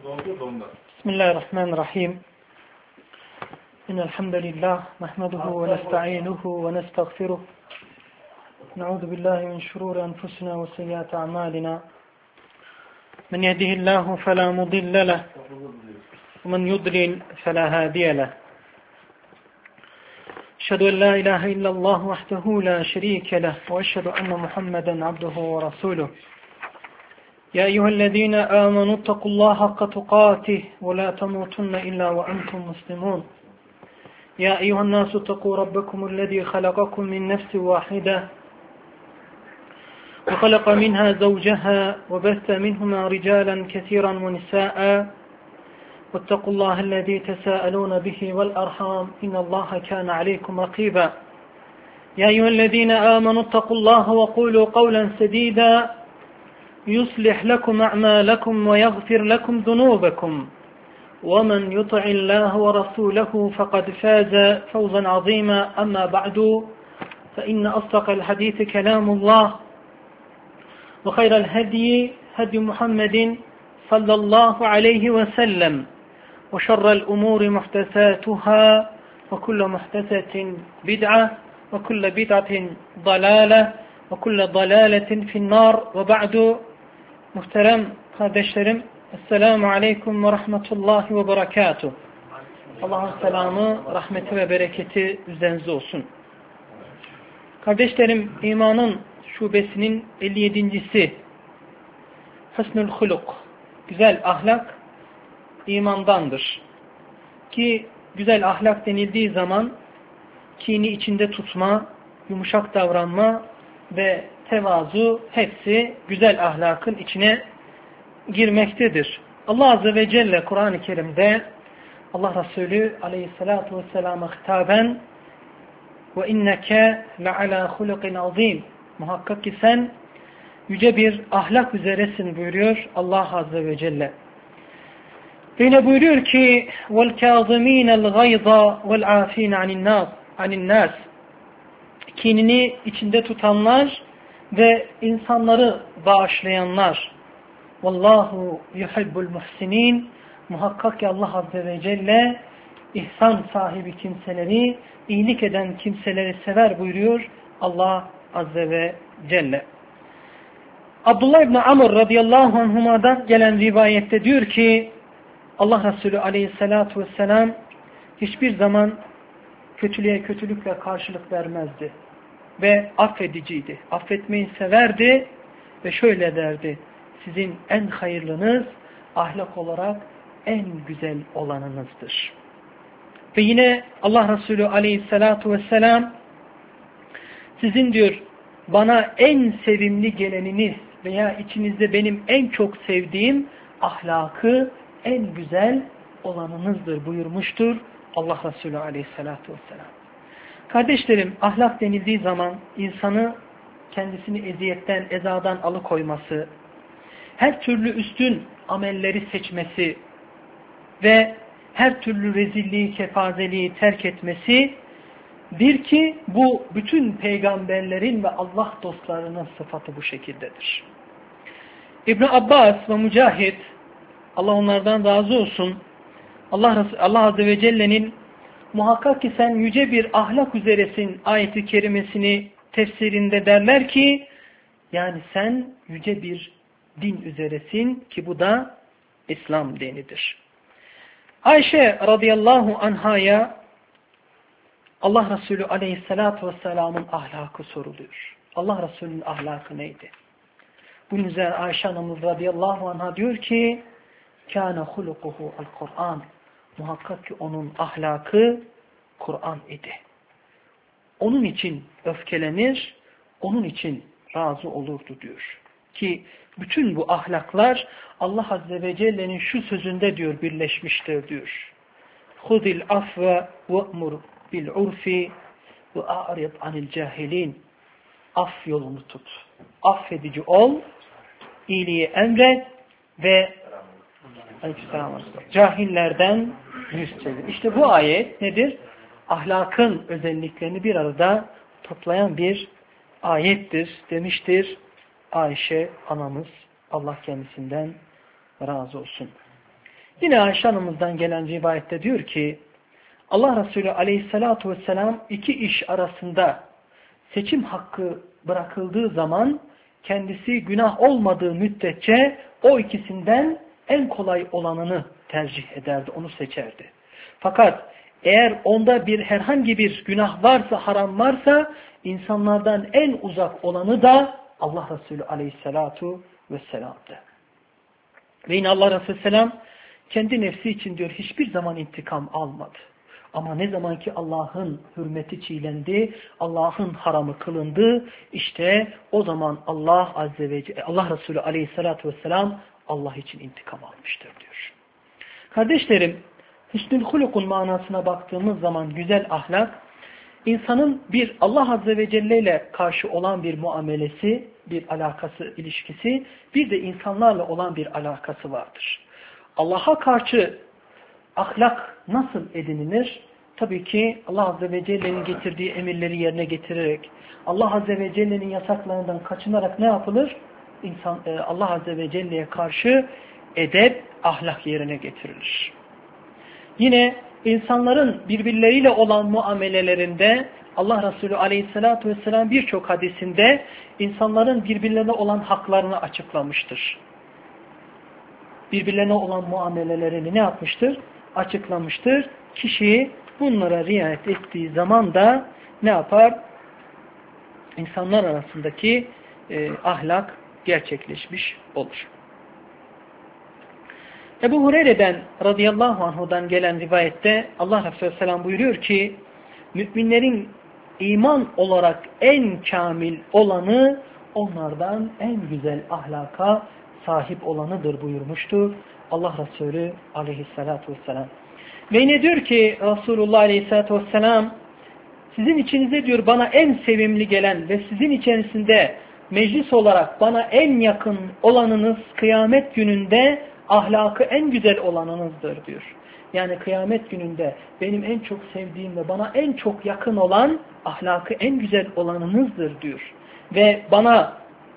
بسم الله الرحمن الرحيم إن الحمد لله نحمده ونستعينه ونستغفره نعوذ بالله من شرور أنفسنا وسيئات أعمالنا من يهده الله فلا مضل له ومن يضلل فلا هادي له أشهد أن لا إله إلا الله وحده لا شريك له وأشهد أن محمدا عبده ورسوله يا أيها الذين آمنوا اتقوا الله حق تقاته ولا تموتن إلا وأنتم مسلمون يا أيها الناس اتقوا ربكم الذي خلقكم من نفس واحدة وخلق منها زوجها وبث منهما رجالا كثيرا ونساء واتقوا الله الذي تساءلون به والأرحام إن الله كان عليكم رقيبا يا أيها الذين آمنوا اتقوا الله وقولوا قولا سديدا يصلح لكم أعمالكم ويغفر لكم ذنوبكم ومن يطع الله ورسوله فقد فاز فوزا عظيما أما بعد فإن أصدق الحديث كلام الله وخير الهدي هدي محمد صلى الله عليه وسلم وشر الأمور محدثاتها وكل محدثة بدعة وكل بدعة ضلالة وكل ضلالة في النار وبعد. Muhterem kardeşlerim, Esselamu Aleyküm ve Rahmetullahi ve Berekatuhu. Allah'ın selamı, rahmeti ve bereketi üzerinize olsun. Kardeşlerim, imanın şubesinin 57.si Husnul Huluk, güzel ahlak imandandır. Ki güzel ahlak denildiği zaman kini içinde tutma, yumuşak davranma ve tevazu hepsi güzel ahlakın içine girmektedir. Allah Azze ve Celle Kur'an-ı Kerim'de Allah Resulü Aleyhisselatü Vesselam'a hitaben ve inneke le'alâ hulukin azîm, muhakkak ki sen yüce bir ahlak üzeresin buyuruyor Allah Azze ve Celle. Ve yine buyuruyor ki وَالْكَاظِم۪ينَ الْغَيْضَ وَالْعَاف۪ينَ عَنِ النَّاسِ, kinini içinde tutanlar ve insanları bağışlayanlar. Vallahu yuhibbul muhsinin, muhakkak ki Allah Azze ve Celle ihsan sahibi kimseleri, iyilik eden kimseleri sever buyuruyor Allah Azze ve Celle. Abdullah İbni Amr radıyallahu anhuma'dan gelen rivayette diyor ki Allah Resulü aleyhissalatu vesselam hiçbir zaman kötülüğe kötülükle karşılık vermezdi ve affediciydi. Affetmeyi severdi ve şöyle derdi: sizin en hayırlınız ahlak olarak en güzel olanınızdır. Ve yine Allah Resulü aleyhissalatu vesselam sizin diyor bana en sevimli geleniniz veya içinizde benim en çok sevdiğim ahlakı en güzel olanınızdır buyurmuştur Allah Resulü aleyhissalatu vesselam. Kardeşlerim, ahlak denildiği zaman insanı kendisini eziyetten, ezadan alıkoyması, her türlü üstün amelleri seçmesi ve her türlü rezilliği, kefazeliği terk etmesi, bir ki bu bütün peygamberlerin ve Allah dostlarının sıfatı bu şekildedir. İbn Abbas ve Mücahit, Allah onlardan razı olsun, Allah Azze ve Celle'nin muhakkak ki sen yüce bir ahlak üzeresin ayeti kerimesini tefsirinde derler ki yani sen yüce bir din üzeresin ki bu da İslam dinidir. Ayşe radıyallahu anhaya Allah Resulü aleyhissalatu vesselamın ahlakı soruluyor. Allah Resulü'nün ahlakı neydi? Bunun üzerine Ayşe anamız radıyallahu anha diyor ki kâne hulukuhu el-Kur'an, muhakkak ki onun ahlakı Kur'an idi. Onun için öfkelenir, onun için razı olurdu diyor. Ki bütün bu ahlaklar Allah Azze ve Celle'nin şu sözünde diyor birleşmiştir diyor. Hudil afve ve'mur bil urfi ve a'rid anil cahilin. Af yolunu tut. Affedici ol, iyiliği emret ve cahillerden yüz çevir. İşte bu ayet nedir? Ahlakın özelliklerini bir arada toplayan bir ayettir demiştir Ayşe anamız. Allah kendisinden razı olsun. Yine Ayşe Hanım'ızdan gelen rivayette diyor ki Allah Resulü aleyhissalatu vesselam iki iş arasında seçim hakkı bırakıldığı zaman kendisi günah olmadığı müddetçe o ikisinden en kolay olanını tercih ederdi, onu seçerdi. Fakat eğer onda herhangi bir günah varsa, haram varsa insanlardan en uzak olanı da Allah Resulü aleyhissalatu vesselam'dı. Ve yine Allah Resulü selam kendi nefsi için diyor hiçbir zaman intikam almadı. Ama ne zaman ki Allah'ın hürmeti çiğlendi, Allah'ın haramı kılındı, işte o zaman Allah Resulü aleyhissalatu vesselam Allah için intikam almıştır diyor. Kardeşlerim, hüsnül hulukun manasına baktığımız zaman güzel ahlak, insanın bir Allah Azze ve Celle ile karşı olan bir muamelesi, bir alakası, ilişkisi, bir de insanlarla olan bir alakası vardır. Allah'a karşı ahlak nasıl edinilir? Tabii ki Allah Azze ve Celle'nin getirdiği emirleri yerine getirerek, Allah Azze ve Celle'nin yasaklarından kaçınarak ne yapılır? Allah Azze ve Celle'ye karşı edep, ahlak yerine getirilir. Yine insanların birbirleriyle olan muamelelerinde Allah Resulü Aleyhisselatü Vesselam birçok hadisinde insanların birbirlerine olan haklarını açıklamıştır. Birbirlerine olan muamelelerini ne yapmıştır? Açıklamıştır. Kişi bunlara riayet ettiği zaman da ne yapar? İnsanlar arasındaki ahlak gerçekleşmiş olur. Ebu Hureyre'den radıyallahu anhudan gelen rivayette Allah Resulü Selam buyuruyor ki müminlerin iman olarak en kamil olanı onlardan en güzel ahlaka sahip olanıdır buyurmuştu Allah Resulü aleyhissalatu vesselam. Ve yine diyor ki Resulullah aleyhissalatu vesselam sizin içinize diyor bana en sevimli gelen ve sizin içerisinde meclis olarak bana en yakın olanınız kıyamet gününde ahlakı en güzel olanınızdır diyor. Yani kıyamet gününde benim en çok sevdiğim ve bana en çok yakın olan ahlakı en güzel olanınızdır diyor. Ve bana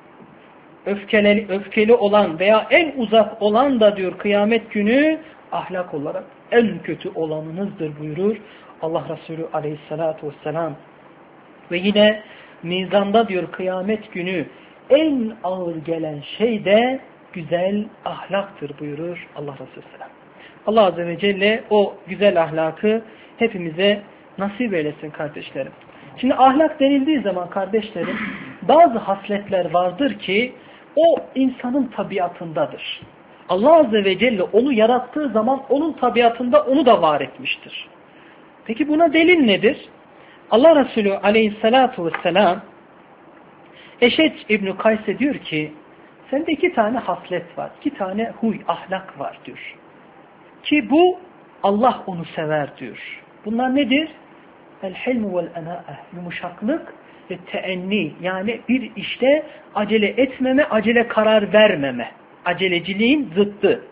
öfkeli olan veya en uzak olan da diyor kıyamet günü ahlak olarak en kötü olanınızdır buyurur Allah Resulü aleyhissalatu vesselam. Ve yine mizanda diyor kıyamet günü en ağır gelen şey de güzel ahlaktır buyurur Allah Resulü selam. Allah Azze ve Celle o güzel ahlakı hepimize nasip eylesin kardeşlerim. Şimdi ahlak denildiği zaman kardeşlerim bazı hasletler vardır ki o insanın tabiatındadır. Allah Azze ve Celle onu yarattığı zaman onun tabiatında onu da var etmiştir. Peki buna delil nedir? Allah Resulü aleyhissalatu vesselam Eşec İbn-i Kays'e diyor ki sende iki tane haslet var, iki tane huy, ahlak var diyor. Ki bu Allah onu sever diyor. Bunlar nedir? El-hilmu vel-enâ'eh, yumuşaklık ve teenni, yani bir işte acele etmeme, acele karar vermeme. Aceleciliğin zıttı.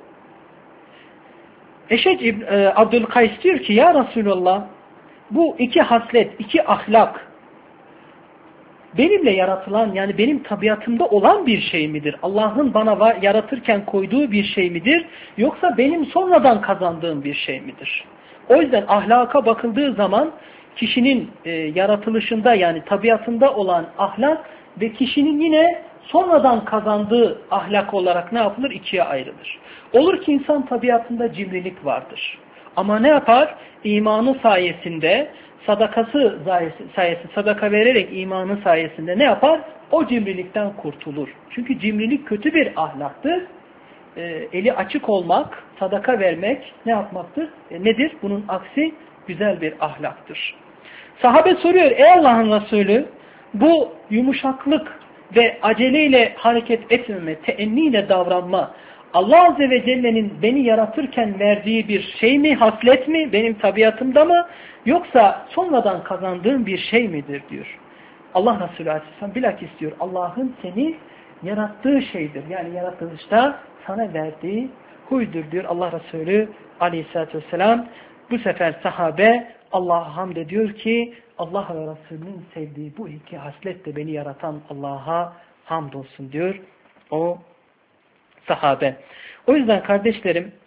Eşec İbn Abdülkays diyor ki ya Resulallah bu iki haslet, iki ahlak benimle yaratılan yani benim tabiatımda olan bir şey midir? Allah'ın bana yaratırken koyduğu bir şey midir? Yoksa benim sonradan kazandığım bir şey midir? O yüzden ahlaka bakıldığı zaman kişinin yaratılışında yani tabiatında olan ahlak ve kişinin yine sonradan kazandığı ahlak olarak ne yapılır? İkiye ayrılır. Olur ki insan tabiatında cimrilik vardır. Ama ne yapar? İmanı sayesinde, sadakası sayesinde, sadaka vererek imanı sayesinde ne yapar? O cimrilikten kurtulur. Çünkü cimrilik kötü bir ahlaktır. Eli açık olmak, sadaka vermek ne yapmaktır? Nedir? Bunun aksi güzel bir ahlaktır. Sahabe soruyor, ey Allah'ın Resulü bu yumuşaklık ve aceleyle hareket etmeme, teenniyle davranma, Allah Azze ve Celle'nin beni yaratırken verdiği bir şey mi, haslet mi, benim tabiatımda mı, yoksa sonradan kazandığım bir şey midir diyor. Allah Resulü Aleyhisselam bilakis diyor, Allah'ın seni yarattığı şeydir. Yani yaratılışta sana verdiği huydur diyor Allah Resulü Aleyhisselatü Vesselam. Bu sefer sahabe Allah'a hamd ediyor ki Allah ve Resulünün sevdiği bu iki haslet de beni yaratan Allah'a hamdolsun diyor o sahabe. O yüzden kardeşlerim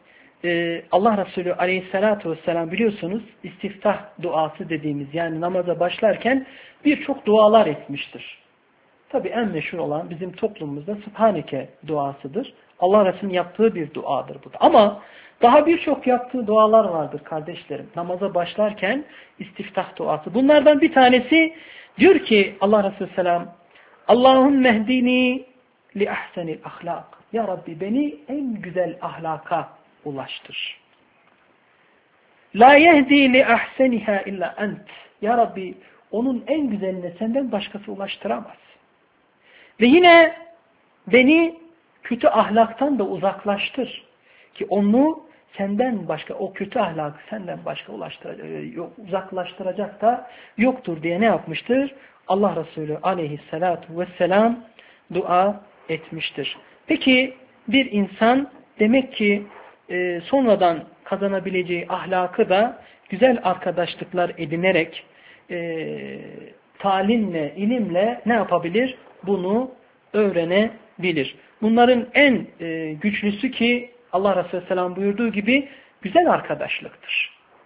Allah Resulü aleyhissalatu vesselam biliyorsunuz istiftah duası dediğimiz yani namaza başlarken birçok dualar etmiştir. Tabi en meşhur olan bizim toplumumuzda Sübhaneke duasıdır. Allah Resulü'nün yaptığı bir duadır bu da. Ama daha birçok yaptığı dualar vardır kardeşlerim. Namaza başlarken istiftah duası. Bunlardan bir tanesi diyor ki Allah Resulü selam Allahümme ehdini li ahsenil ahlak. Ya Rabbi beni en güzel ahlaka ulaştır. La yehdi li ahseniha illa ent. Ya Rabbi onun en güzeline senden başkası ulaştıramaz. Ve yine beni kötü ahlaktan da uzaklaştır. Ki onu senden başka, o kötü ahlakı senden başka uzaklaştıracak da yoktur diye ne yapmıştır? Allah Resulü aleyhissalatu vesselam dua etmiştir. Peki bir insan demek ki sonradan kazanabileceği ahlakı da güzel arkadaşlıklar edinerek talimle, ilimle ne yapabilir? Bunu öğrenebilir. Bunların en güçlüsü ki Allah Resulü Selam buyurduğu gibi güzel arkadaşlıktır.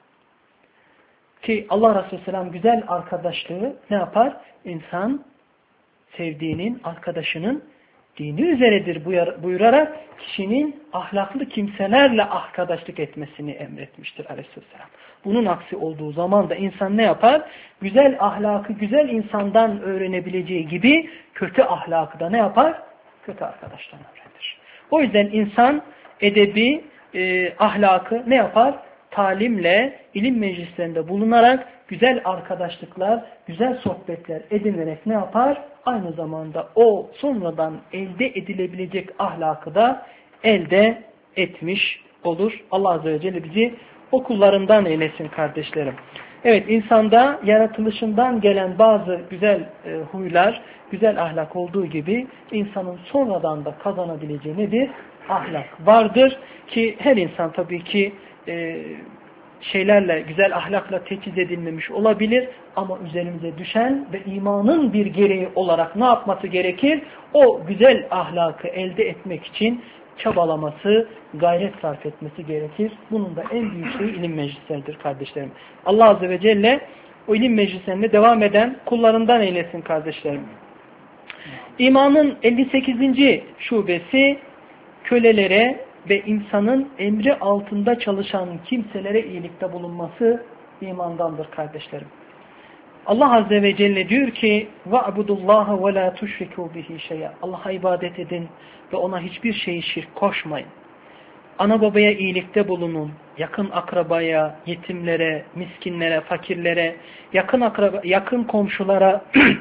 Ki Allah Resulü Selam güzel arkadaşlığı ne yapar? İnsan sevdiğinin, arkadaşının dini üzeredir buyurarak kişinin ahlaklı kimselerle arkadaşlık etmesini emretmiştir Aleyhisselam. Bunun aksi olduğu zaman da insan ne yapar? Güzel ahlakı güzel insandan öğrenebileceği gibi kötü ahlakı da ne yapar? Kötü arkadaştan öğrenir. O yüzden insan edebi, ahlakı ne yapar? Talimle, ilim meclislerinde bulunarak güzel arkadaşlıklar, güzel sohbetler edinerek ne yapar? Aynı zamanda o sonradan elde edilebilecek ahlakı da elde etmiş olur. Allah Azze ve Celle bizi o kullarından eylesin kardeşlerim. Evet, insanda yaratılışından gelen bazı güzel huylar, güzel ahlak olduğu gibi insanın sonradan da kazanabileceği nedir? Ahlak vardır ki her insan tabii ki şeylerle, güzel ahlakla teçhiz edilmemiş olabilir ama üzerimize düşen ve imanın bir gereği olarak ne yapması gerekir? O güzel ahlakı elde etmek için çabalaması, gayret sarf etmesi gerekir. Bunun da en büyük şeyi ilim meclisleridir kardeşlerim. Allah Azze ve Celle o ilim meclislerinde devam eden kullarından eylesin kardeşlerim. İmanın 58. şubesi kölelere ve insanın emri altında çalışan kimselere iyilikte bulunması imandandır kardeşlerim. Allah Azze ve Celle diyor ki وَعْبُدُ اللّٰهَ وَلَا تُشْرِكُوا بِهِ شَيْئًا Allah'a ibadet edin ve ona hiçbir şeyi şirk koşmayın. Ana babaya iyilikte bulunun. Yakın akrabaya, yetimlere, miskinlere, fakirlere, yakın komşulara,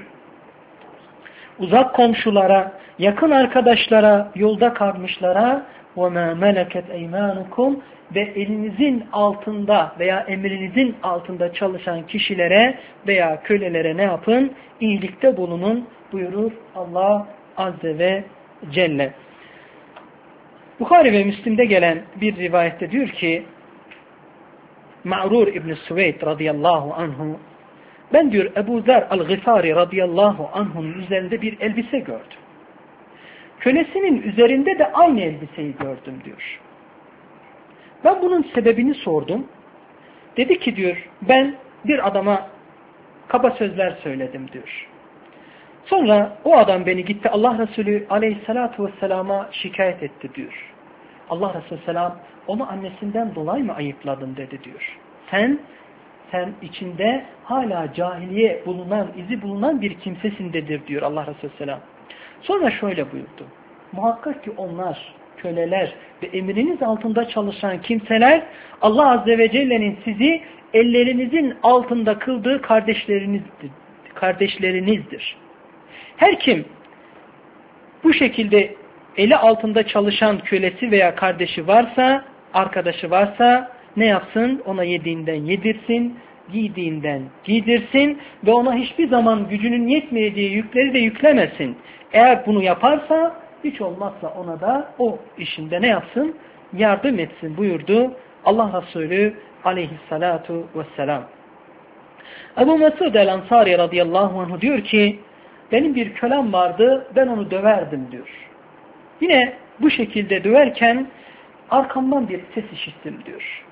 uzak komşulara, yakın arkadaşlara, yolda kalmışlara وَمَا مَلَكَتْ اَيْمَانُكُمْ ve elinizin altında veya emrinizin altında çalışan kişilere veya kölelere ne yapın? İyilikte bulunun buyurur Allah Azze ve Celle. Bukhari ve Müslim'de gelen bir rivayette diyor ki Ma'rur İbn-i Süveyd radıyallahu anhu ben diyor Ebu Zer el-Gıfari radıyallahu anh'un üzerinde bir elbise gördüm. Kölesinin üzerinde de aynı elbiseyi gördüm diyor. Ben bunun sebebini sordum. Dedi ki diyor ben bir adama kaba sözler söyledim diyor. Sonra o adam beni gitti Allah Resulü aleyhissalatu vesselama şikayet etti diyor. Allah Resulü selam onu annesinden dolayı mı ayıpladın dedi diyor. Sen içinde hala cahiliye izi bulunan bir kimsesindedir diyor Allah Resulü selam. Sonra şöyle buyurdu. Muhakkak ki onlar, köleler ve emriniz altında çalışan kimseler Allah Azze ve Celle'nin sizi ellerinizin altında kıldığı kardeşlerinizdir. Her kim bu şekilde eli altında çalışan kölesi veya kardeşi varsa, arkadaşı varsa ne yapsın? Ona yediğinden yedirsin, giydiğinden giydirsin ve ona hiçbir zaman gücünün yetmeyeceği yükleri de yüklemesin. Eğer bunu yaparsa hiç olmazsa ona da o işinde ne yapsın? Yardım etsin buyurdu Allah Resulü aleyhissalatu vesselam. Ebu Mesud el-Ansari radıyallahu anh diyor ki benim bir kölem vardı ben onu döverdim diyor. Yine bu şekilde döverken arkamdan bir ses işittim diyor.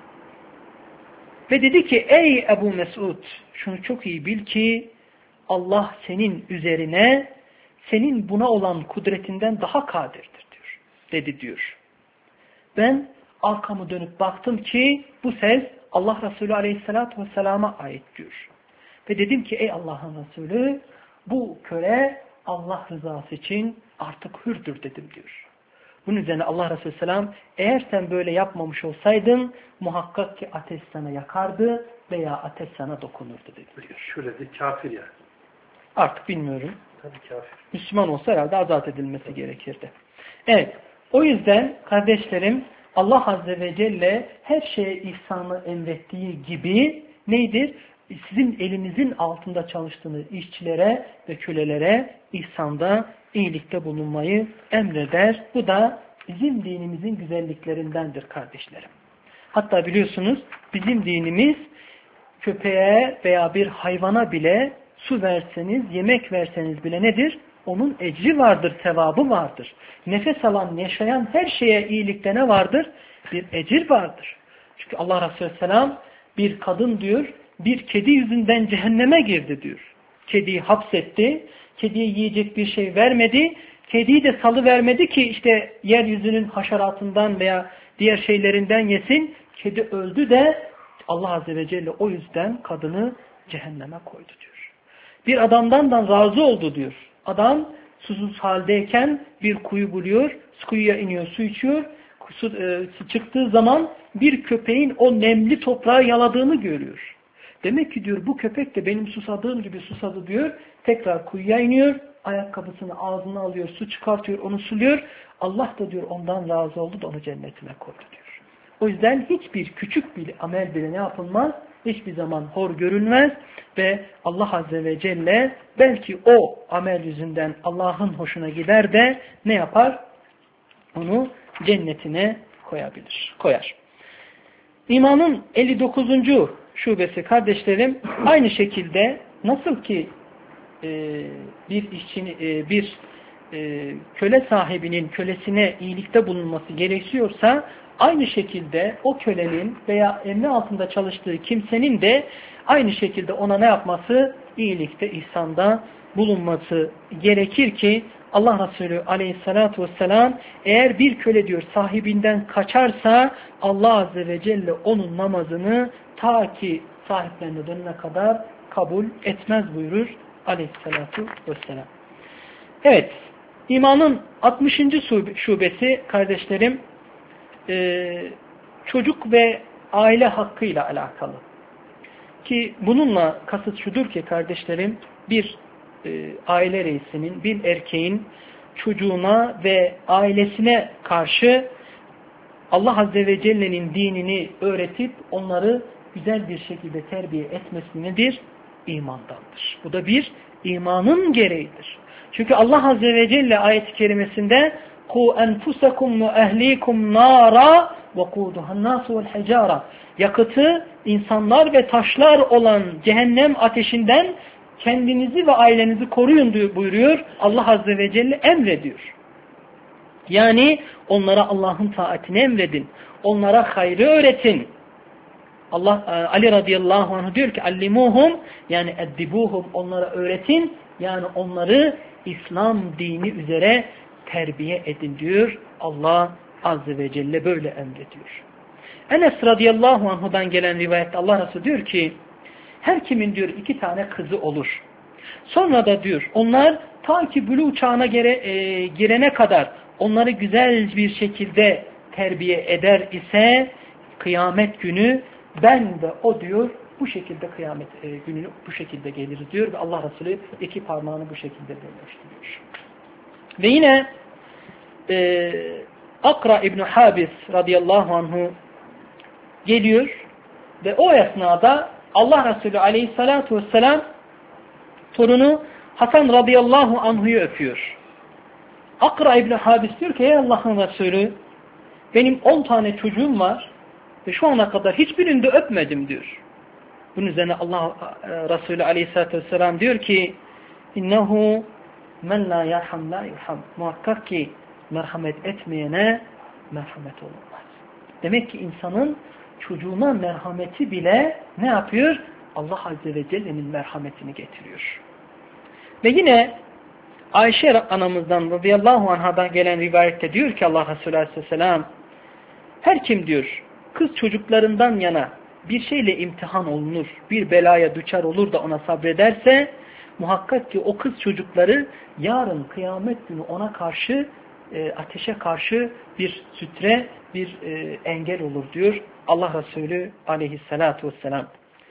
Ve dedi ki ey Ebu Mesud, şunu çok iyi bil ki Allah senin üzerine senin buna olan kudretinden daha kadirdir diyor. Dedi diyor. Ben arkamı dönüp baktım ki bu ses Allah Resulü Aleyhisselatü Vesselam'a ait diyor. Ve dedim ki ey Allah'ın Resulü, bu köle Allah rızası için artık hürdür dedim diyor. Bunun üzerine Allah Resulü Selam, eğer sen böyle yapmamış olsaydın muhakkak ki ateş sana yakardı veya ateş sana dokunurdu dedi diyor. Şöyle de kafir yani. Artık bilmiyorum. Tabii kafir. Müslüman olsa herhalde azat edilmesi gerekirdi. Evet. O yüzden kardeşlerim Allah Azze ve Celle her şeye ihsanı emrettiği gibi neydir? Sizin elinizin altında çalıştığınız işçilere ve kölelere ihsanda, iyilikte bulunmayı emreder. Bu da bizim dinimizin güzelliklerindendir kardeşlerim. Hatta biliyorsunuz bizim dinimiz köpeğe veya bir hayvana bile su verseniz, yemek verseniz bile nedir? Onun ecri vardır, sevabı vardır. Nefes alan, yaşayan her şeye iyilikte ne vardır? Bir ecir vardır. Çünkü Allah Resulü Selam bir kadın diyor, bir kedi yüzünden cehenneme girdi diyor. Kediyi hapsetti, kediye yiyecek bir şey vermedi, kediyi de salıvermedi ki işte yeryüzünün haşeratından veya diğer şeylerinden yesin. Kedi öldü de Allah Azze ve Celle o yüzden kadını cehenneme koydu diyor. Bir adamdan da razı oldu diyor. Adam susuz haldeyken bir kuyu buluyor, kuyuya iniyor, su içiyor. Çıktığı zaman bir köpeğin o nemli toprağı yaladığını görüyor. Demek ki diyor bu köpek de benim susadığım gibi susadı diyor. Tekrar kuyuya iniyor, ayakkabısını ağzına alıyor, su çıkartıyor, onu suluyor. Allah da diyor ondan razı oldu da onu cennetine koydu diyor. O yüzden hiçbir küçük bir amel bile ne yapılmaz? Hiçbir zaman hor görülmez ve Allah Azze ve Celle belki o amel yüzünden Allah'ın hoşuna gider de ne yapar? Onu cennetine koyar. İmanın 59. şubesi kardeşlerim aynı şekilde nasıl ki bir köle sahibinin kölesine iyilikte bulunması gerekiyorsa aynı şekilde o kölenin veya emri altında çalıştığı kimsenin de aynı şekilde ona ne yapması? İyilikte, ihsanda bulunması gerekir ki Allah Resulü Aleyhisselatü Vesselam eğer bir köle diyor sahibinden kaçarsa Allah Azze ve Celle onun namazını ta ki sahiplerine dönene kadar kabul etmez buyurur Aleyhisselatü Vesselam. Evet, imanın 60. şubesi kardeşlerim çocuk ve aile hakkıyla alakalı. Ki bununla kasıt şudur ki kardeşlerim bir aile reisinin, bir erkeğin çocuğuna ve ailesine karşı Allah Azze ve Celle'nin dinini öğretip onları güzel bir şekilde terbiye etmesi nedir? İmandandır. Bu da bir imanın gereğidir. Çünkü Allah Azze ve Celle ayet-i kerimesinde "Ku enfusakum ve ehlikum nara ve kuduhan nasu vel hicara." Yakıtı insanlar ve taşlar olan cehennem ateşinden kendinizi ve ailenizi koruyun buyuruyor. Allah Azze ve Celle emrediyor. Yani onlara Allah'ın taatini emredin. Onlara hayrı öğretin. Ali radıyallahu anh diyor ki allimuhum yani eddibuhum onlara öğretin. Yani onları İslam dini üzere terbiye edin diyor. Allah Azze ve Celle böyle emrediyor. Enes radıyallahu anhudan gelen rivayette Allah Resulü diyor ki her kimin diyor 2 tane kızı olur. Sonra da diyor onlar ta ki buluğ çağına girene kadar onları güzel bir şekilde terbiye eder ise kıyamet günü ben de o diyor bu şekilde kıyamet günü bu şekilde geliriz diyor ve Allah Resulü 2 parmağını bu şekilde birleştiriyor. Ve yine Akra İbn-i Habis radıyallahu anhu geliyor ve o esnada Allah Resulü aleyhissalatu vesselam torunu Hasan radıyallahu anhu'yu öpüyor. Akra İbn-i Habis diyor ki ey Allah'ın Resulü benim 10 tane çocuğum var ve şu ana kadar hiçbirini de öpmedim diyor. Bunun üzerine Allah Resulü aleyhissalatu vesselam diyor ki innehu men la yarham la yurham. Muhakkak ki merhamet etmeyene merhamet olmaz. Demek ki insanın çocuğuna merhameti bile ne yapıyor? Allah Azze ve Celle'nin merhametini getiriyor. Ve yine Ayşe anamızdan radıyallahu anhadan gelen rivayette diyor ki Allah Resulü Aleyhisselam, her kim diyor kız çocuklarından yana bir şeyle imtihan olunur, bir belaya düçar olur da ona sabrederse muhakkak ki o kız çocukları yarın kıyamet günü ona karşı ateşe karşı bir sütre, bir engel olur diyor Allah Resulü aleyhissalatu vesselam.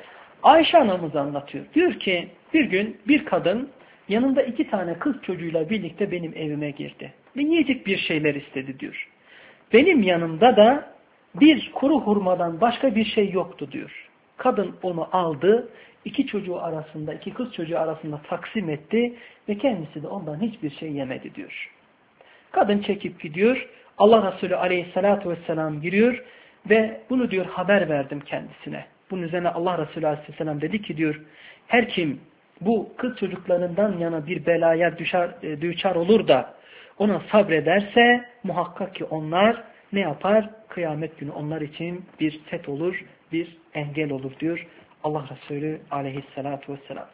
Ayşe anamız anlatıyor. Diyor ki bir gün bir kadın yanında 2 tane kız çocuğuyla birlikte benim evime girdi. Ve yiyecek bir şeyler istedi diyor. Benim yanımda da bir kuru hurmadan başka bir şey yoktu diyor. Kadın onu aldı, 2 çocuğu arasında, 2 kız çocuğu arasında taksim etti ve kendisi de ondan hiçbir şey yemedi diyor. Kadın çekip gidiyor. Allah Resulü aleyhissalatu vesselam giriyor ve bunu diyor haber verdim kendisine. Bunun üzerine Allah Resulü aleyhisselam dedi ki diyor, her kim bu kız çocuklarından yana bir belaya düçar olur da ona sabrederse muhakkak ki onlar ne yapar? Kıyamet günü onlar için bir set olur, bir engel olur diyor Allah Resulü aleyhissalatu vesselam.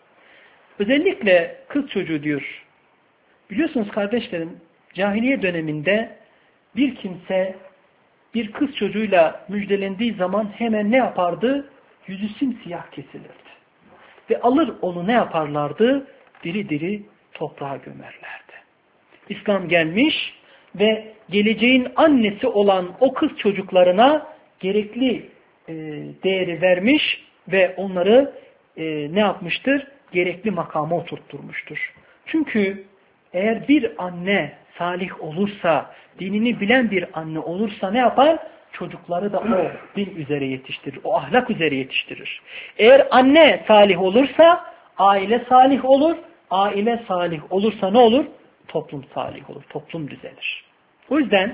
Özellikle kız çocuğu diyor. Biliyorsunuz kardeşlerim, cahiliye döneminde bir kimse bir kız çocuğuyla müjdelendiği zaman hemen ne yapardı? Yüzü simsiyah kesilirdi. Ve alır onu ne yaparlardı? Diri diri toprağa gömerlerdi. İslam gelmiş ve geleceğin annesi olan o kız çocuklarına gerekli değeri vermiş ve onları ne yapmıştır? Gerekli makama oturtturmuştur. Çünkü eğer bir anne salih olursa, dinini bilen bir anne olursa ne yapar? Çocukları da o din üzere yetiştirir, o ahlak üzere yetiştirir. Eğer anne salih olursa, aile salih olur, aile salih olursa ne olur? Toplum salih olur, toplum düzelir. O yüzden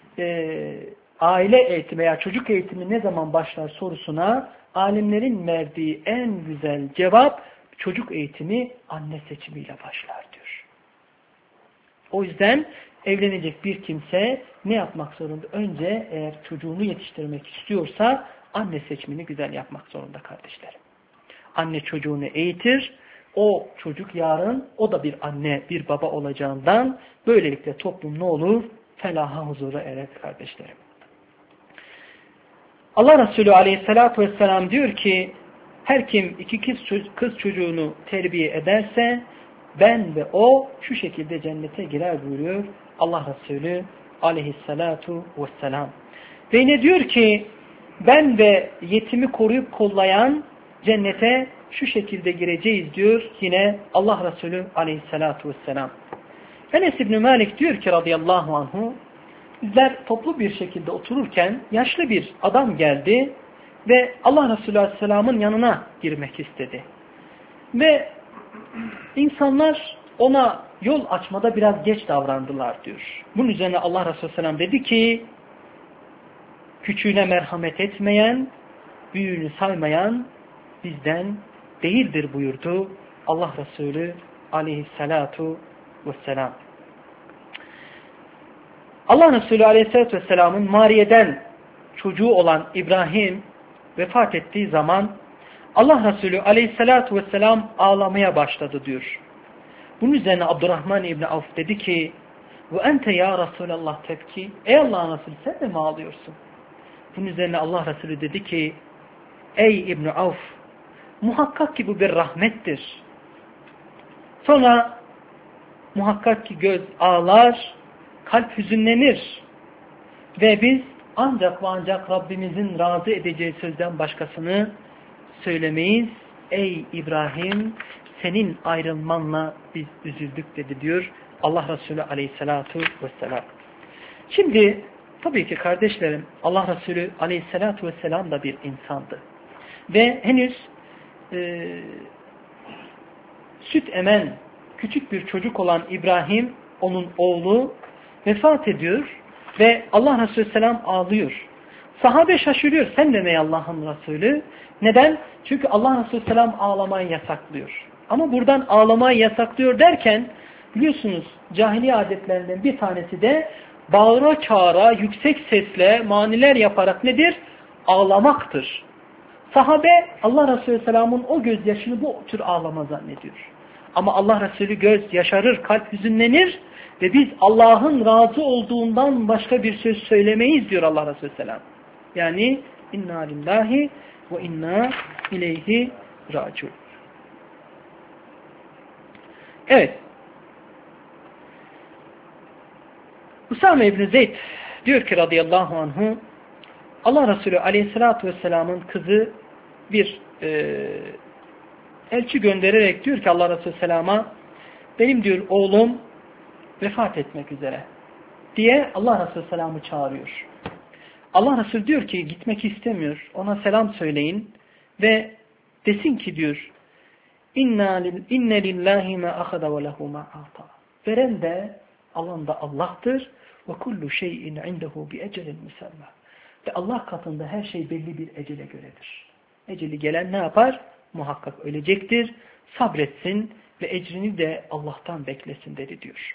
aile eğitimi veya çocuk eğitimi ne zaman başlar sorusuna alimlerin verdiği en güzel cevap çocuk eğitimi anne seçimiyle başlar diyor. O yüzden evlenecek bir kimse ne yapmak zorunda? Önce eğer çocuğunu yetiştirmek istiyorsa anne seçimini güzel yapmak zorunda kardeşlerim. Anne çocuğunu eğitir, o çocuk yarın o da bir anne, bir baba olacağından böylelikle toplum ne olur? Felaha, huzura erer kardeşlerim. Allah Resulü aleyhissalatu vesselam diyor ki her kim 2 kız çocuğunu terbiye ederse ben ve o şu şekilde cennete girer buyuruyor Allah Resulü aleyhissalatu vesselam. Ve yine diyor ki ben ve yetimi koruyup kollayan cennete şu şekilde gireceğiz diyor yine Allah Resulü aleyhissalatu vesselam. Enes İbn Malik diyor ki radıyallahu anhu, bizler toplu bir şekilde otururken yaşlı bir adam geldi ve Allah Resulü aleyhisselamın yanına girmek istedi. Ve insanlar ona yol açmada biraz geç davrandılar diyor. Bunun üzerine Allah Resulü aleyhisselam dedi ki küçüğüne merhamet etmeyen, büyüğünü saymayan bizden değildir buyurdu Allah Resulü aleyhissalatu vesselam. Allah Resulü aleyhissalatu vesselamın Mariye'den çocuğu olan İbrahim vefat ettiği zaman Allah Resulü aleyhissalatu vesselam ağlamaya başladı diyor. Bunun üzerine Abdurrahman İbni Avf dedi ki ve ente ya Resulallah tebki, ey Allah'ın Resulü sen de mi ağlıyorsun? Bunun üzerine Allah Resulü dedi ki ey İbni Avf, muhakkak ki bu bir rahmettir. Sonra muhakkak ki göz ağlar, kalp hüzünlenir ve biz ancak ve ancak Rabbimizin razı edeceği sözden başkasını söylemeyiz. Ey İbrahim, senin ayrılmanla biz üzüldük dedi diyor Allah Resulü aleyhissalatu vesselam. Şimdi tabii ki kardeşlerim Allah Resulü aleyhissalatu vesselam da bir insandı. Ve henüz süt emen küçük bir çocuk olan İbrahim, onun oğlu vefat ediyor ve Allah Resulü Selam ağlıyor. Sahabe şaşırıyor. Sen de ne Allah'ın Resulü? Neden? Çünkü Allah Resulü Selam ağlamayı yasaklıyor. Ama buradan ağlamayı yasaklıyor derken biliyorsunuz cahiliye adetlerinden bir tanesi de bağıra çağıra, yüksek sesle, maniler yaparak nedir? Ağlamaktır. Sahabe Allah Resulü Selam'ın o gözyaşını bu tür ağlama zannediyor. Ama Allah Resulü göz yaşarır, kalp hüzünlenir ve biz Allah'ın razı olduğundan başka bir söz söylemeyiz diyor Allah Resulü Selam. Yani inna lillahi ve inna ileyhi raciun. Evet. Usame İbni Zeyd diyor ki radıyallahu anhu, Allah Resulü aleyhissalatü vesselamın kızı bir elçi göndererek diyor ki Allah Resulü Selam'a, benim diyor oğlum vefat etmek üzere diye Allah Resulü Selam'ı çağırıyor. Allah Resulü diyor ki gitmek istemiyor. Ona selam söyleyin ve desin ki diyor inne lillahi ma ahada ve lehu ma ata. Veren de alan da Allah'tır ve kullu şeyin indehu bi ecelin musamma. Ve Allah katında her şey belli bir ecele göredir. Eceli gelen ne yapar? Muhakkak ölecektir. Sabretsin ve ecrini de Allah'tan beklesin dedi diyor.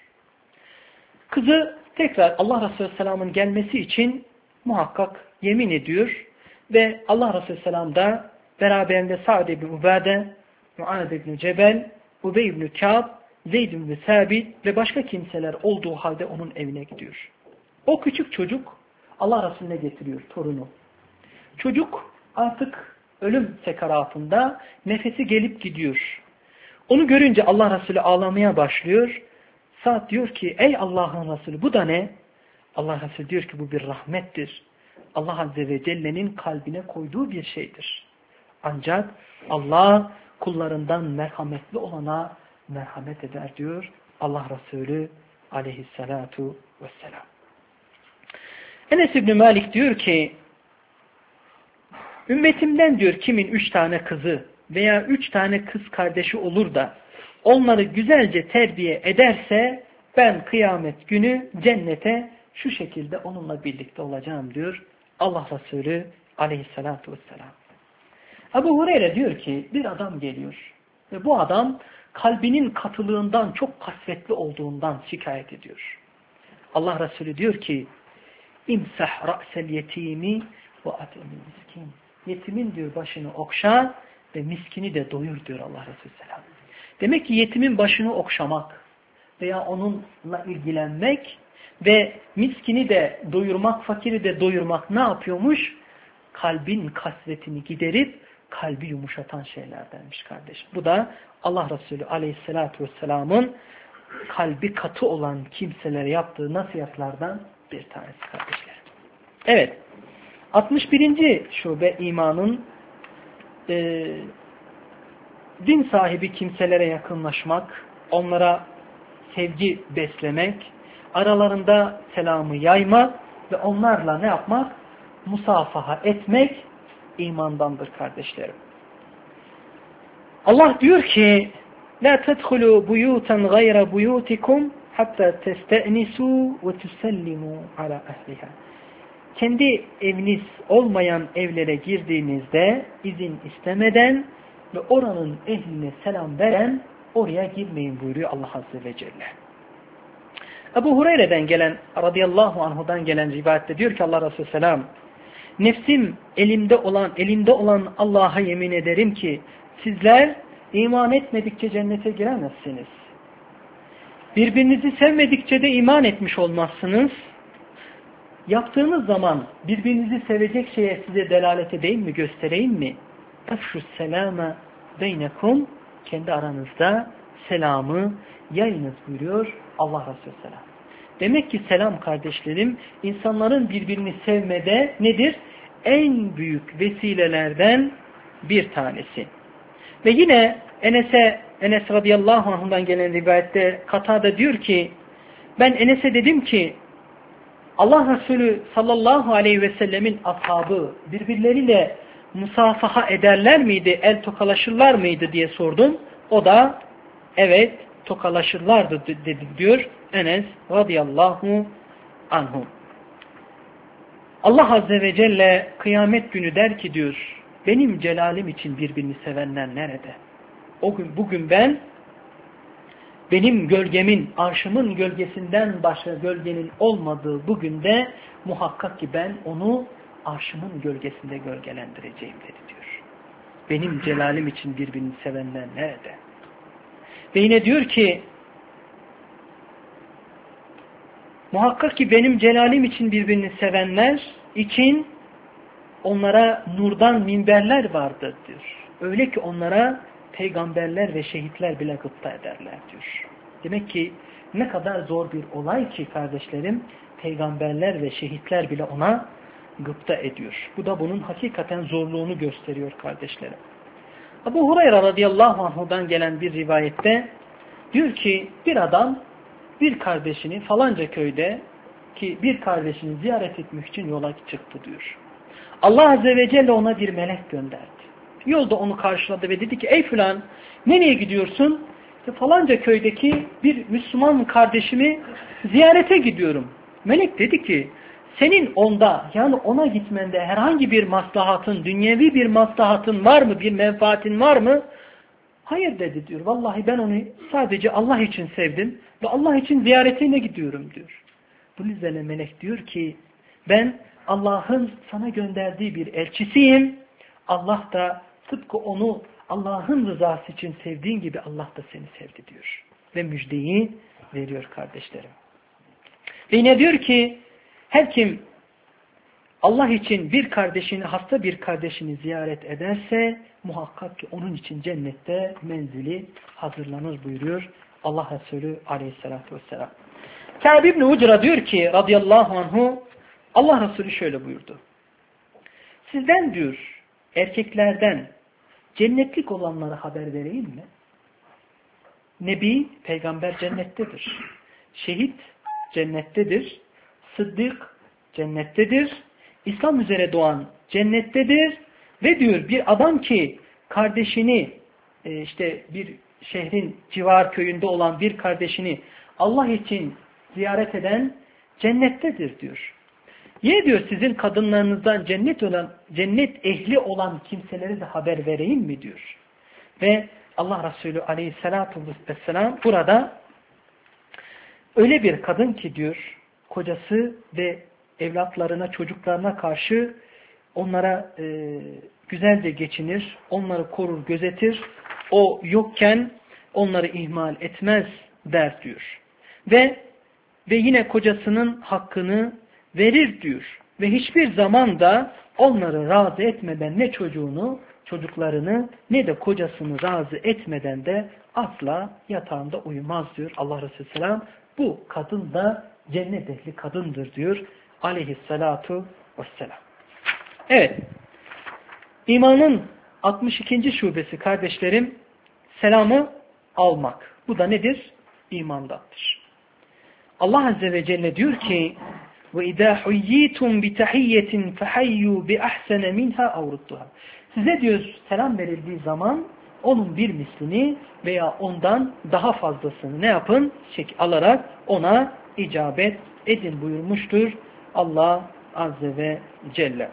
Kızı tekrar Allah Resulü Selam'ın gelmesi için muhakkak yemin ediyor ve Allah Resulü Selam da beraberinde Sa'd ibn Ubade, Muaz ibn Cebel, Ubey ibn Kâb, Zeyd ibn Sabit ve başka kimseler olduğu halde onun evine gidiyor. O küçük çocuk Allah Resulüne getiriyor torunu. Çocuk artık ölüm sekaratında, nefesi gelip gidiyor. Onu görünce Allah Resulü ağlamaya başlıyor. Sa'd diyor ki ey Allah'ın Resulü bu da ne? Allah Resulü diyor ki bu bir rahmettir. Allah Azze ve Celle'nin kalbine koyduğu bir şeydir. Ancak Allah kullarından merhametli olana merhamet eder diyor Allah Resulü aleyhissalatu vesselam. Enes İbni Malik diyor ki ümmetimden diyor kimin 3 tane kızı veya 3 tane kız kardeşi olur da onları güzelce terbiye ederse ben kıyamet günü cennete şu şekilde onunla birlikte olacağım diyor Allah Resulü aleyhissalatu vesselam. Ebu Hureyre diyor ki bir adam geliyor ve bu adam kalbinin katılığından çok kasvetli olduğundan şikayet ediyor. Allah Resulü diyor ki İmsah ra'sel yetimi ve at'imil miskin. Yetimin diyor başını okşa ve miskini de doyur diyor Allah Resulü Selam. Demek ki yetimin başını okşamak veya onunla ilgilenmek ve miskini de doyurmak, fakiri de doyurmak ne yapıyormuş? Kalbin kasvetini giderip kalbi yumuşatan şeylerdenmiş kardeşim. Bu da Allah Resulü Aleyhisselatü Vesselam'ın kalbi katı olan kimselere yaptığı nasihatlardan bir tanesi kardeşler. Evet. 61. şube imanın din sahibi kimselere yakınlaşmak, onlara sevgi beslemek, aralarında selamı yaymak ve onlarla ne yapmak? Musafaha etmek imandandır kardeşlerim. Allah diyor ki la tedhulu buyutan gayra buyutikum hatta testenisu ve tusallimu ala ehliha. Kendi eviniz olmayan evlere girdiğinizde izin istemeden ve oranın ehline selam veren oraya girmeyin buyuruyor Allah Azze ve Celle. Ebu Hureyre'den gelen, radıyallahu anhudan gelen rivayette diyor ki Allah Resulü Selam, nefsim elimde olan Allah'a yemin ederim ki sizler iman etmedikçe cennete giremezsiniz. Birbirinizi sevmedikçe de iman etmiş olmazsınız. Yaptığınız zaman birbirinizi sevecek şeye size delalet edeyim mi, göstereyim mi? Efşus selâme beynekum, kendi aranızda selamı yayınız buyuruyor Allah Resulü Selam. Demek ki selam kardeşlerim, insanların birbirini sevmede nedir? En büyük vesilelerden bir tanesi. Ve yine Enes radıyallahu anh'dan gelen rivayette Katada diyor ki, ben Enes'e dedim ki, Allah Resulü sallallahu aleyhi ve sellemin ashabı birbirleriyle musafaha ederler miydi, el tokalaşırlar mıydı diye sordum. O da evet tokalaşırlardı dedi diyor Enes radıyallahu anhu. Allah Azze ve Celle kıyamet günü der ki diyor, benim celalim için birbirini sevenler nerede? Bugün ben benim gölgemin, arşımın gölgesinden başka gölgenin olmadığı bugün de muhakkak ki ben onu arşımın gölgesinde gölgelendireceğim dedi diyor. Benim celalim için birbirini sevenler nerede? Ve yine diyor ki muhakkak ki benim celalim için birbirini sevenler için onlara nurdan minberler vardır diyor. Öyle ki onlara peygamberler ve şehitler bile gıpta ederler diyor. Demek ki ne kadar zor bir olay ki kardeşlerim, peygamberler ve şehitler bile ona gıpta ediyor. Bu da bunun hakikaten zorluğunu gösteriyor kardeşlerim. Ebu Hureyre radıyallahu anhu'dan gelen bir rivayette diyor ki bir adam bir kardeşini falanca köyde ki bir kardeşini ziyaret etmek için yola çıktı diyor. Allah Azze ve Celle ona bir melek gönderdi. Yolda onu karşıladı ve dedi ki ey filan nereye gidiyorsun? Falanca köydeki bir Müslüman kardeşimi ziyarete gidiyorum. Melek dedi ki senin onda yani ona gitmende herhangi bir maslahatın, dünyevi bir maslahatın var mı? Bir menfaatin var mı? Hayır dedi diyor. Vallahi ben onu sadece Allah için sevdim ve Allah için ziyaretine gidiyorum diyor. Bunun üzerine melek diyor ki ben Allah'ın sana gönderdiği bir elçisiyim. Allah da tıpkı onu Allah'ın rızası için sevdiğin gibi Allah da seni sevdi diyor. Ve müjdeyi veriyor kardeşlerim. Ve yine diyor ki her kim Allah için bir kardeşini, hasta bir kardeşini ziyaret ederse muhakkak ki onun için cennette menzili hazırlanır buyuruyor Allah Resulü aleyhissalatü vesselam. Kâb İbni Ucra diyor ki radıyallahu anhu Allah Resulü şöyle buyurdu. Sizden diyor erkeklerden cennetlik olanlara haber vereyim mi? Nebi, peygamber cennettedir. Şehit cennettedir. Sıddık cennettedir. İslam üzere doğan cennettedir. Ve diyor bir adam ki kardeşini işte bir şehrin civar köyünde olan bir kardeşini Allah için ziyaret eden cennettedir diyor. Yine diyor sizin kadınlarınızdan cennet ehli olan kimseleri de haber vereyim mi diyor. Ve Allah Resulü aleyhissalatu vesselam burada öyle bir kadın ki diyor kocası ve evlatlarına, çocuklarına karşı onlara güzelce geçinir, onları korur, gözetir. O yokken onları ihmal etmez der diyor. Ve yine kocasının hakkını verir diyor. Ve hiçbir zaman da onları razı etmeden ne çocuğunu, çocuklarını ne de kocasını razı etmeden de asla yatağında uyumaz diyor Allah Resulü Selam. Bu kadın da cennet ehli kadındır diyor aleyhissalatu vesselam. Evet. İmanın 62. şubesi kardeşlerim selamı almak. Bu da nedir? İmandandır. Allah Azze ve Celle diyor ki وَاِذَا حُيِّيتُمْ بِتَحِيَّةٍ فَحَيُّوا بِأَحْسَنَ مِنْهَا اَوْرُدُّهَا Size diyor selam verildiği zaman onun bir mislini veya ondan daha fazlasını ne yapın? Alarak ona icabet edin buyurmuştur Allah Azze ve Celle.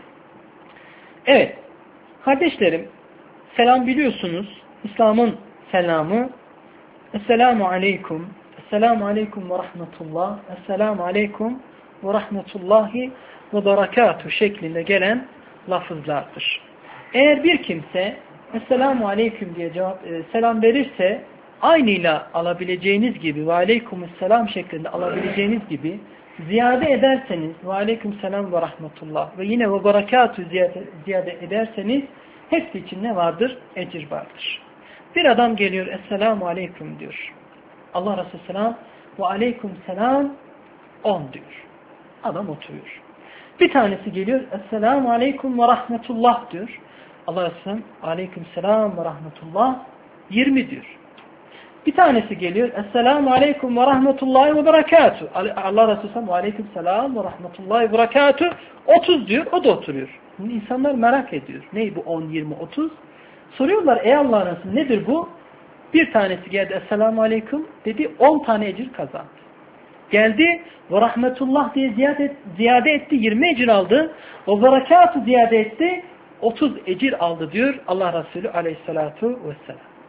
Evet. Kardeşlerim selam biliyorsunuz. İslam'ın selamı Esselamu Aleyküm Esselamu Aleyküm ve Rahmetullah Esselamu Aleyküm ve Rahmetullahi ve Berekatuhu şeklinde gelen lafızlardır. Eğer bir kimse Esselamu Aleyküm diye selam verirse aynıyla alabileceğiniz gibi ve Aleykümselam şeklinde alabileceğiniz gibi ziyade ederseniz ve Aleykümselam ve Rahmetullah ve yine ve Berekatuhu ziyade ederseniz hepsi için ne vardır? Ecir vardır. Bir adam geliyor Esselamu Aleyküm diyor. Allah Resulü Selam ve Aleykümselam 10 diyor. Adam oturuyor. Bir tanesi geliyor Esselamu Aleyküm ve Rahmetullah diyor. Allah Resulü Aleykümselam ve Rahmetullah 20 diyor. Bir tanesi geliyor Esselamu Aleyküm ve Rahmetullahi ve Berekatuhu. Allah Resulü Selam ve Aleykümselam ve Rahmetullahi ve Berekatuhu 30 diyor. O da oturuyor. Şimdi insanlar merak ediyor. Ney bu 10, 20, 30? Soruyorlar ey Allah Resulü nedir bu? Bir tanesi geldi Esselamu Aleyküm dedi 10 tane ecir kazandı. Geldi ve Rahmetullah diye ziyade etti 20 ecir aldı. O Berekatuhu ziyade etti 30 ecir aldı diyor Allah Resulü Aleyhisselatu Vesselam.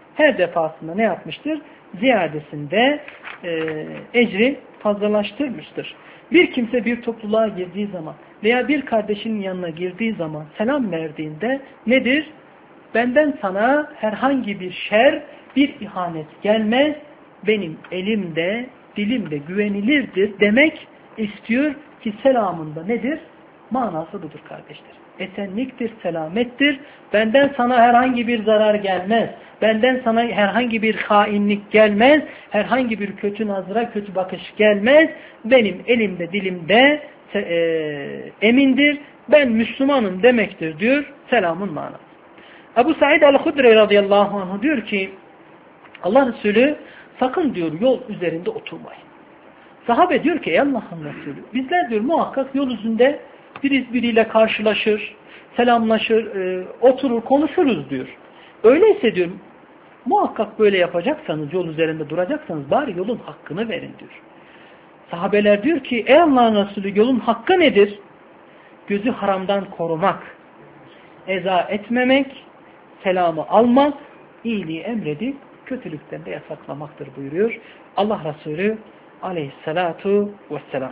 her defasında ne yapmıştır? Ziyadesinde ecri fazlalaştırmıştır. Bir kimse bir topluluğa girdiği zaman veya bir kardeşinin yanına girdiği zaman selam verdiğinde nedir? Benden sana herhangi bir şer, bir ihanet gelmez. Benim elimde, dilimde güvenilirdir demek istiyor ki selamında nedir? Manası budur kardeşler. Esenliktir, selamettir. Benden sana herhangi bir zarar gelmez. Benden sana herhangi bir hainlik gelmez. Herhangi bir kötü nazara, kötü bakış gelmez. Benim elimde, dilimde emindir. Ben Müslümanım demektir diyor selamın manası. Ebu Said el-Hudri radıyallahu anh diyor ki Allah Resulü sakın diyor yol üzerinde oturmayın. Sahabe diyor ki ey Allah'ın Resulü bizler diyor muhakkak yol üzerinde biriyle karşılaşır, selamlaşır, oturur, konuşuruz diyor. Öyleyse diyor muhakkak böyle yapacaksanız, yol üzerinde duracaksanız bari yolun hakkını verin diyor. Sahabeler diyor ki ey Allah'ın Resulü yolun hakkı nedir? Gözü haramdan korumak, eza etmemek, selamı almak, iyiliği emredip kötülükten de yasaklamaktır buyuruyor Allah Resulü aleyhissalatu vesselam.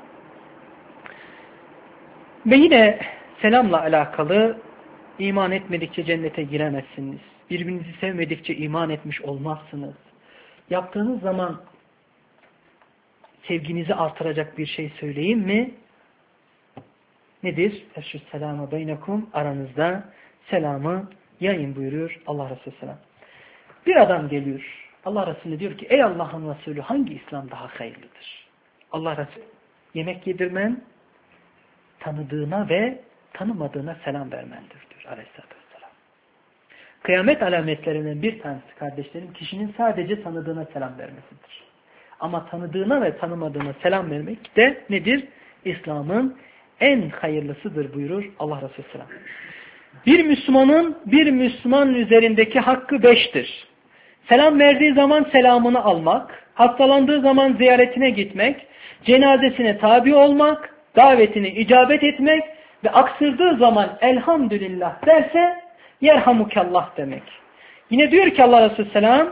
Ve yine selamla alakalı iman etmedikçe cennete giremezsiniz. Birbirinizi sevmedikçe iman etmiş olmazsınız. Yaptığınız zaman sevginizi artıracak bir şey söyleyeyim mi? Nedir? Eşhüsselâme beynekum, aranızda selamı yayın buyuruyor Allah Resulü selam. Bir adam geliyor. Allah Resulü diyor ki ey Allah'ın Resulü hangi İslam daha hayırlıdır? Allah Resulü yemek yedirmen, tanıdığına ve tanımadığına selam vermendir diyor aleyhissalatü vesselam. Kıyamet alametlerinden bir tanesi kardeşlerim kişinin sadece tanıdığına selam vermesidir. Ama tanıdığına ve tanımadığına selam vermek de nedir? İslam'ın en hayırlısıdır buyurur Allah Resulü selam. Bir Müslümanın bir Müslüman üzerindeki hakkı 5'tir. Selam verdiği zaman selamını almak, hastalandığı zaman ziyaretine gitmek, cenazesine tabi olmak, davetine icabet etmek ve aksırdığı zaman elhamdülillah derse yerhamukallah demek. Yine diyor ki Allah Resulü selam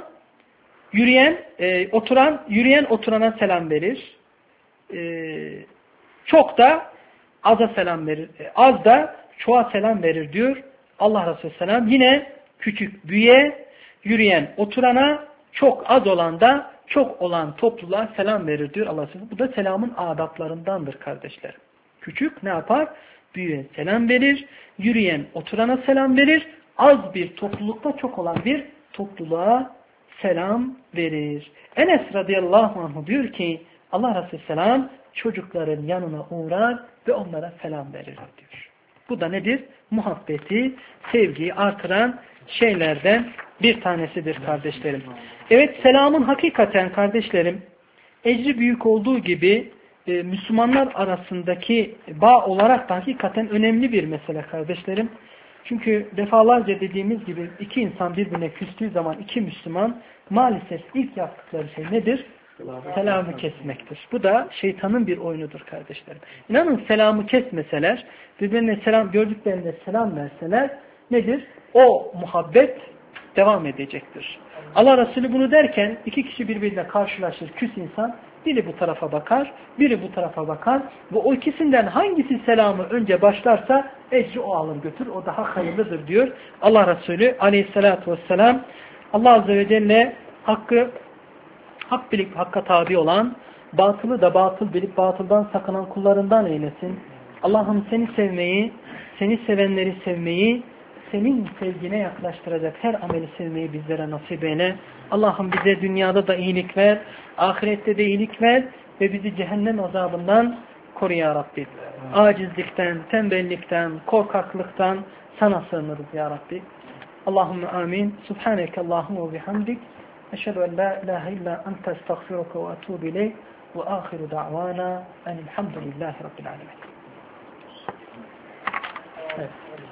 yürüyen oturana selam verir. Çok da aza selam verir. Az da çoğa selam verir diyor Allah Resulü selam. Yine küçük büyüğe, yürüyen oturana, çok az olan da çok olan topluluğa selam verir diyor Allah Resulü. Bu da selamın adaplarındandır kardeşlerim. Küçük ne yapar? Büyüğe selam verir, yürüyen oturana selam verir, az bir toplulukta çok olan bir topluluğa selam verir. Enes radıyallahu anh diyor ki Allah Resulü selam çocukların yanına uğrar ve onlara selam verir diyor. Bu da nedir? Muhabbeti, sevgiyi artıran şeylerden bir tanesidir kardeşlerim. Evet selamın hakikaten kardeşlerim ecri büyük olduğu gibi Müslümanlar arasındaki bağ olarak da hakikaten önemli bir mesele kardeşlerim. Çünkü defalarca dediğimiz gibi iki insan birbirine küstüğü zaman iki Müslüman maalesef ilk yaptıkları şey nedir? Selamı kesmektir. Bu da şeytanın bir oyunudur kardeşlerim. İnanın selamı kesmeseler, birbirine selam gördüklerinde selam verseler nedir? O muhabbet devam edecektir. Allah Resulü bunu derken iki kişi birbirine karşılaşır, küs insan, biri bu tarafa bakar, biri bu tarafa bakar ve o ikisinden hangisi selamı önce başlarsa ecri o alır götür, o daha hayırlıdır diyor Allah Resulü aleyhissalatü vesselam. Allah Azze ve Celle hak bilip hakka tabi olan, batılı da batıl bilip batıldan sakınan kullarından eylesin. Allah'ım seni sevmeyi, seni sevenleri sevmeyi, senin sevgine yaklaştıracak her ameli sevmeyi bizlere nasip eyle. Allah'ım bize dünyada da iyilik ver, ahirette de iyilik ver ve bizi cehennem azabından koru ya Rabbi. Acizlikten, tembellikten, korkaklıktan sana sığınırız ya Rabbi. Allahümme amin. Subhaneke Allahümme ve bihamdik. Eşhedü en la ilahe illa ente estağfiruke ve etûbü ileyk ve âhiru da'vana enilhamdülillahi rabbil alemin. Evet.